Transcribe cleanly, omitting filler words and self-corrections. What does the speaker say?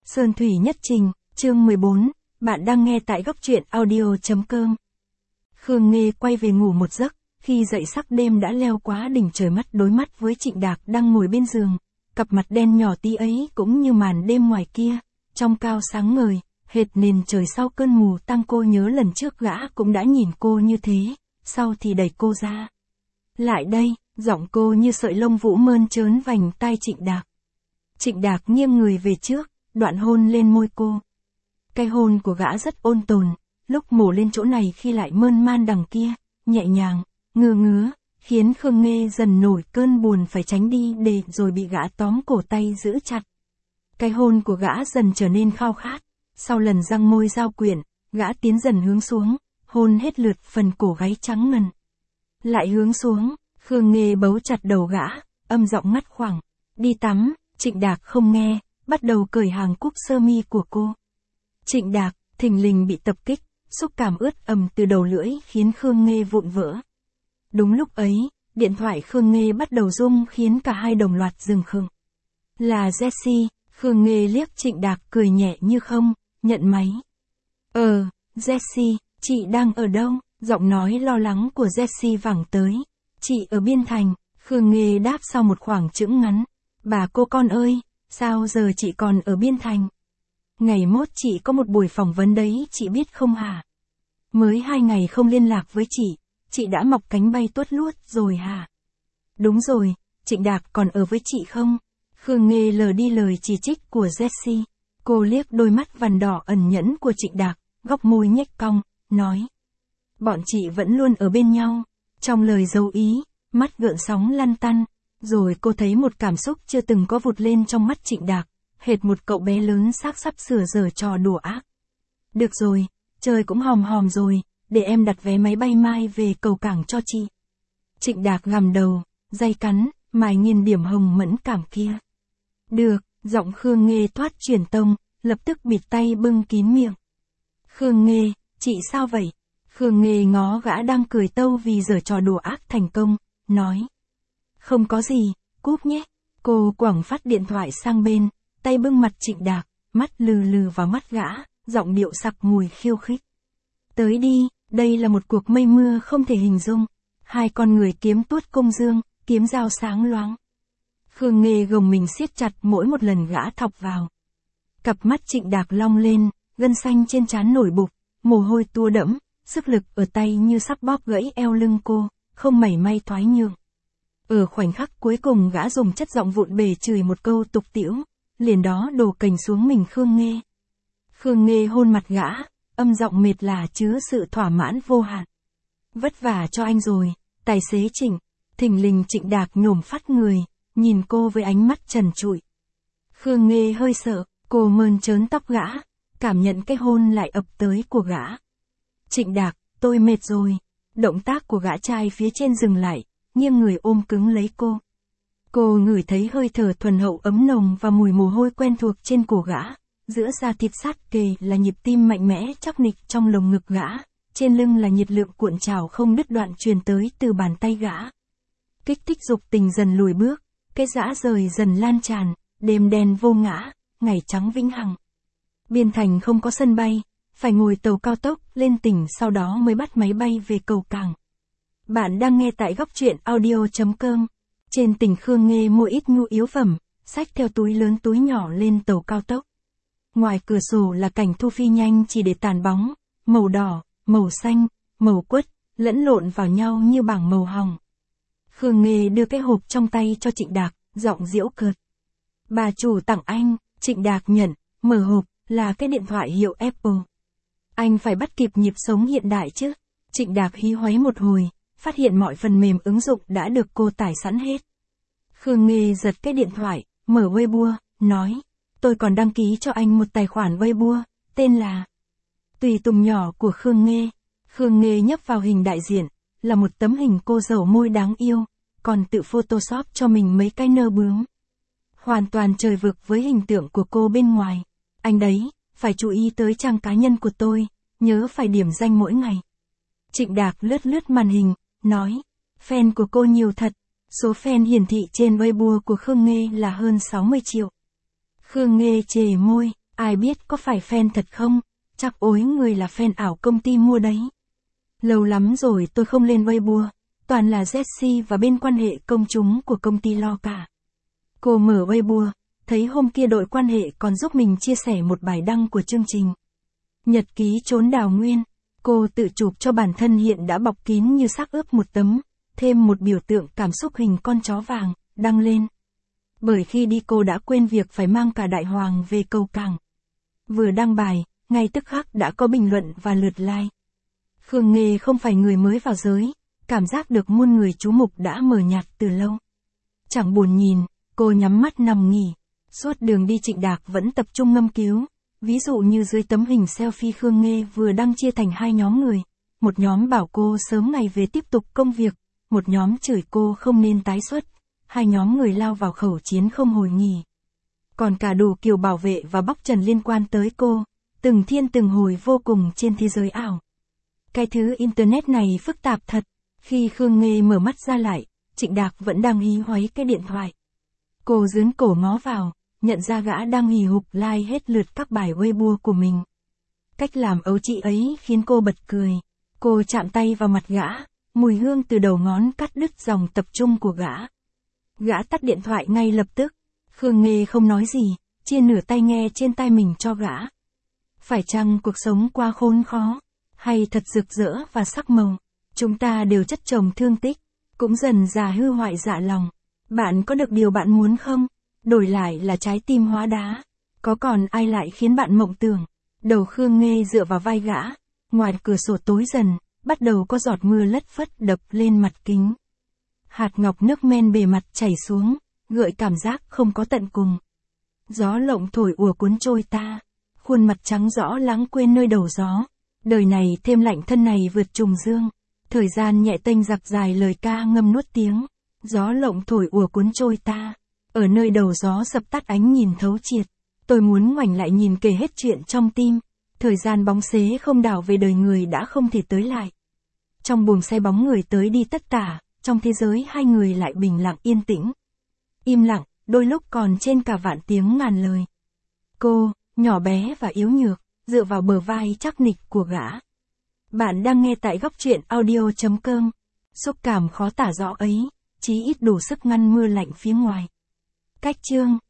Sơn Thủy Nhất Trình, chương 14, bạn đang nghe tại góc truyện audio.com. Khương Nghê quay về ngủ một giấc, khi dậy sắc đêm đã leo quá đỉnh trời, mắt đối mắt với Trịnh Đạc đang ngồi bên giường, cặp mặt đen nhỏ tí ấy cũng như màn đêm ngoài kia, trong cao sáng ngời, hệt nền trời sau cơn mù tang. Cô nhớ lần trước gã cũng đã nhìn cô như thế, sau thì đẩy cô ra. Lại đây, giọng cô như sợi lông vũ mơn trớn vành tai Trịnh Đạc. Trịnh Đạc nghiêng người về trước, đoạn hôn lên môi cô. Cái hôn của gã rất ôn tồn, lúc mổ lên chỗ này khi lại mơn man đằng kia, nhẹ nhàng, ngứa, khiến Khương Nghê dần nổi cơn buồn phải tránh đi để rồi bị gã tóm cổ tay giữ chặt. Cái hôn của gã dần trở nên khao khát, sau lần răng môi giao quyện, gã tiến dần hướng xuống, hôn hết lượt phần cổ gáy trắng ngần. Lại hướng xuống, Khương Nghê bấu chặt đầu gã, âm giọng ngắt khoảng, đi tắm. Trịnh Đạc không nghe, bắt đầu cởi hàng cúc sơ mi của cô. Trịnh Đạc, thình lình bị tập kích, xúc cảm ướt ẩm từ đầu lưỡi khiến Khương Nghê vụn vỡ. Đúng lúc ấy, điện thoại Khương Nghê bắt đầu rung khiến cả hai đồng loạt dừng khựng. Là Jessie, Khương Nghê liếc Trịnh Đạc cười nhẹ như không, nhận máy. Jessie, chị đang ở đâu? Giọng nói lo lắng của Jessie vẳng tới. Chị ở Biên Thành, Khương Nghê đáp sau một khoảng chững ngắn. Bà cô con ơi, sao giờ chị còn ở Biên Thành? Ngày mốt chị có một buổi phỏng vấn đấy, chị biết không hả? Mới 2 ngày không liên lạc với chị đã mọc cánh bay tuốt luốt rồi hả? Đúng rồi, Trịnh Đạc còn ở với chị không? Khương Nghê lờ đi lời chỉ trích của Jessie. Cô liếc đôi mắt vằn đỏ ẩn nhẫn của Trịnh Đạc, góc môi nhếch cong, nói. Bọn chị vẫn luôn ở bên nhau. Trong lời dấu ý, mắt gợn sóng lăn tăn. Rồi cô thấy một cảm xúc chưa từng có vụt lên trong mắt Trịnh Đạc, hệt một cậu bé lớn xác sắp sửa giở trò đùa ác. Được rồi, trời cũng hòm rồi, để em đặt vé máy bay mai về cầu cảng cho chị. Trịnh Đạc gằm đầu, day cắn, mài nghiền điểm hồng mẫn cảm kia. Được, giọng Khương Nghê thoát truyền tông, lập tức bịt tay bưng kín miệng. Khương Nghê, chị sao vậy? Khương Nghê ngó gã đang cười tâu vì giở trò đùa ác thành công, nói. Không có gì, cúp nhé. Cô quẳng phát điện thoại sang bên, tay bưng mặt Trịnh Đạc, mắt lừ vào mắt gã, giọng điệu sặc mùi khiêu khích. Tới đi, đây là một cuộc mây mưa không thể hình dung. Hai con người kiếm tuốt công dương, kiếm dao sáng loáng. Khương Nghê gồng mình siết chặt mỗi một lần gã thọc vào. Cặp mắt Trịnh Đạc long lên, gân xanh trên trán nổi bục, mồ hôi tua đẫm, sức lực ở tay như sắp bóp gãy eo lưng cô, không mảy may thoái nhượng. Ở khoảnh khắc cuối cùng gã dùng chất giọng vụn bề chửi một câu tục tĩu, liền đó đổ cành xuống mình Khương Nghê. Khương Nghê hôn mặt gã, âm giọng mệt lả chứa sự thỏa mãn vô hạn. Vất vả cho anh rồi, tài xế Trịnh. Thình lình Trịnh Đạc nhổm phát người, nhìn cô với ánh mắt trần trụi. Khương Nghê hơi sợ, cô mơn trớn tóc gã, cảm nhận cái hôn lại ập tới của gã. Trịnh Đạc, tôi mệt rồi. Động tác của gã trai phía trên dừng lại, nghiêng người ôm cứng lấy cô. Cô ngửi thấy hơi thở thuần hậu ấm nồng và mùi mồ hôi quen thuộc trên cổ gã, giữa da thịt sát kề là nhịp tim mạnh mẽ chắc nịch trong lồng ngực gã, trên lưng là nhiệt lượng cuộn trào không đứt đoạn truyền tới từ bàn tay gã. Kích thích dục tình dần lùi bước, cái dã rời dần lan tràn, đêm đen vô ngã, ngày trắng vĩnh hằng. Biên Thành không có sân bay, phải ngồi tàu cao tốc lên tỉnh sau đó mới bắt máy bay về cầu cảng. Bạn đang nghe tại góc truyện audio.com. Trên tỉnh Khương Nghê mua ít nhu yếu phẩm, xách theo túi lớn túi nhỏ lên tàu cao tốc. Ngoài cửa sổ là cảnh thu phi nhanh chỉ để tàn bóng, màu đỏ, màu xanh, màu quất, lẫn lộn vào nhau như bảng màu hồng. Khương Nghê đưa cái hộp trong tay cho Trịnh Đạc, giọng giễu cợt. Bà chủ tặng anh. Trịnh Đạc nhận, mở hộp, là cái điện thoại hiệu Apple. Anh phải bắt kịp nhịp sống hiện đại chứ. Trịnh Đạc hí hoáy một hồi, phát hiện mọi phần mềm ứng dụng đã được cô tải sẵn hết. Khương Nghê giật cái điện thoại, mở Weibo, nói. Tôi còn đăng ký cho anh một tài khoản Weibo, tên là Tùy Tùng nhỏ của Khương Nghê. Khương Nghê nhấp vào hình đại diện, là một tấm hình cô dầu môi đáng yêu, còn tự photoshop cho mình mấy cái nơ bướm. Hoàn toàn trời vực với hình tượng của cô bên ngoài. Anh đấy, phải chú ý tới trang cá nhân của tôi, nhớ phải điểm danh mỗi ngày. Trịnh Đạc lướt màn hình, nói. Fan của cô nhiều thật. Số fan hiển thị trên Weibo của Khương Nghê là hơn 60 triệu. Khương Nghê chề môi, Ai biết có phải fan thật không? Chắc ối người là fan ảo công ty mua đấy. Lâu lắm rồi tôi không lên Weibo, toàn là Jessie và bên quan hệ công chúng của công ty lo cả. Cô mở Weibo, thấy hôm kia đội quan hệ còn giúp mình chia sẻ một bài đăng của chương trình Nhật ký trốn đào nguyên. Cô tự chụp cho bản thân hiện đã bọc kín như xác ướp một tấm, thêm một biểu tượng cảm xúc hình con chó vàng, đăng lên. Bởi khi đi cô đã quên việc phải mang cả đại hoàng về cầu cảng. Vừa đăng bài, ngay tức khắc đã có bình luận và lượt like. Khương Nghê không phải người mới vào giới, cảm giác được muôn người chú mục đã mờ nhạt từ lâu. Chẳng buồn nhìn, cô nhắm mắt nằm nghỉ. Suốt đường đi Trịnh Đạc vẫn tập trung ngâm cứu. Ví dụ như dưới tấm hình selfie Khương Nghê vừa đăng chia thành hai nhóm người. Một nhóm bảo cô sớm ngày về tiếp tục công việc, một nhóm chửi cô không nên tái xuất. Hai nhóm người lao vào khẩu chiến không hồi nghỉ. Còn cả đủ kiểu bảo vệ và bóc trần liên quan tới cô, từng thiên từng hồi vô cùng trên thế giới ảo. Cái thứ internet này phức tạp thật. Khi Khương Nghê mở mắt ra lại, Trịnh Đạc vẫn đang hí hoáy cái điện thoại. Cô dướn cổ ngó vào, nhận ra gã đang hì hục like hết lượt các bài Weibo của mình. Cách làm ấu trĩ ấy khiến cô bật cười. Cô chạm tay vào mặt gã, mùi hương từ đầu ngón cắt đứt dòng tập trung của gã. Gã tắt điện thoại ngay lập tức. Khương Nghê không nói gì, chia nửa tai nghe trên tai mình cho gã. Phải chăng cuộc sống quá khốn khó, hay thật rực rỡ và sắc màu? Chúng ta đều chất chồng thương tích, cũng dần già hư hoại dạ lòng. Bạn có được điều bạn muốn không? Đổi lại là trái tim hóa đá. Có còn ai lại khiến bạn mộng tưởng? Đầu Khương Nghê dựa vào vai gã. Ngoài cửa sổ tối dần, bắt đầu có giọt mưa lất phất đập lên mặt kính. Hạt ngọc nước men bề mặt chảy xuống, gợi cảm giác không có tận cùng. Gió lộng thổi ùa cuốn trôi ta. Khuôn mặt trắng rõ lãng quên nơi đầu gió. Đời này thêm lạnh thân này vượt trùng dương. Thời gian nhẹ tênh giặc dài lời ca ngâm nuốt tiếng. Gió lộng thổi ùa cuốn trôi ta. Ở nơi đầu gió sập tắt ánh nhìn thấu triệt. Tôi muốn ngoảnh lại nhìn kể hết chuyện trong tim. Thời gian bóng xế không đảo về đời người đã không thể tới lại. Trong buồng xe bóng người tới đi tất tả. Trong thế giới hai người lại bình lặng yên tĩnh. Im lặng, đôi lúc còn trên cả vạn tiếng ngàn lời. Cô, nhỏ bé và yếu nhược, dựa vào bờ vai chắc nịch của gã. Bạn đang nghe tại góc truyện audio.com. Xúc cảm khó tả rõ ấy, chí ít đủ sức ngăn mưa lạnh phía ngoài. Cách chương